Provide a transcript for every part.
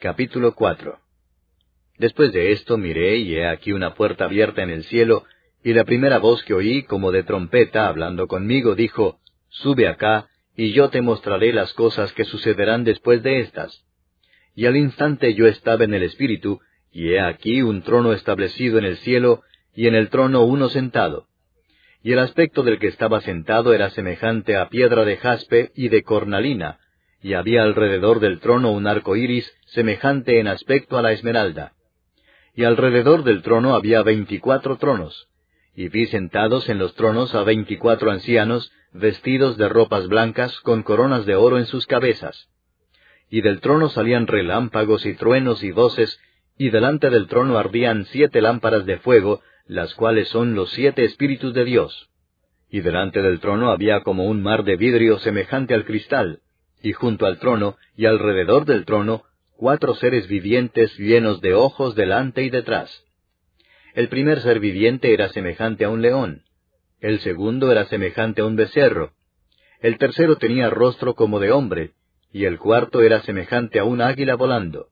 Capítulo 4. Después de esto miré, y he aquí una puerta abierta en el cielo, y la primera voz que oí, como de trompeta, hablando conmigo, dijo, Sube acá, y yo te mostraré las cosas que sucederán después de estas. Y al instante yo estaba en el Espíritu, y he aquí un trono establecido en el cielo, y en el trono uno sentado. Y el aspecto del que estaba sentado era semejante a piedra de jaspe y de cornalina, y había alrededor del trono un arco iris semejante en aspecto a la esmeralda. Y alrededor del trono había 24 tronos, y vi sentados en los tronos a 24 ancianos, vestidos de ropas blancas, con coronas de oro en sus cabezas. Y del trono salían relámpagos y truenos y voces, y delante del trono ardían 7 lámparas de fuego, las cuales son los 7 Espíritus de Dios. Y delante del trono había como un mar de vidrio semejante al cristal, y junto al trono, y alrededor del trono, 4 seres vivientes llenos de ojos delante y detrás. El primer ser viviente era semejante a un león, el segundo era semejante a un becerro, el tercero tenía rostro como de hombre, y el cuarto era semejante a un águila volando.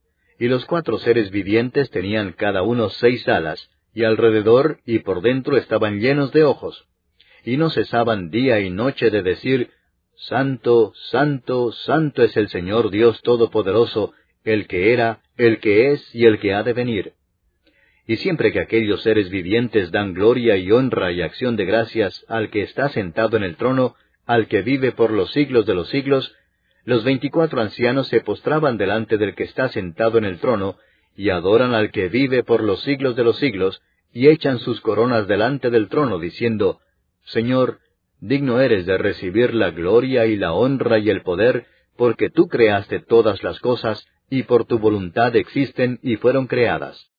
Y los 4 seres vivientes tenían cada uno 6 alas, y alrededor y por dentro estaban llenos de ojos, y no cesaban día y noche de decir, Santo, Santo, Santo es el Señor Dios Todopoderoso, el que era, el que es y el que ha de venir. Y siempre que aquellos seres vivientes dan gloria y honra y acción de gracias al que está sentado en el trono, al que vive por los siglos de los siglos, los 24 ancianos se postraban delante del que está sentado en el trono, y adoran al que vive por los siglos de los siglos, y echan sus coronas delante del trono, diciendo, Señor, digno eres de recibir la gloria y la honra y el poder, porque tú creaste todas las cosas, y por tu voluntad existen y fueron creadas.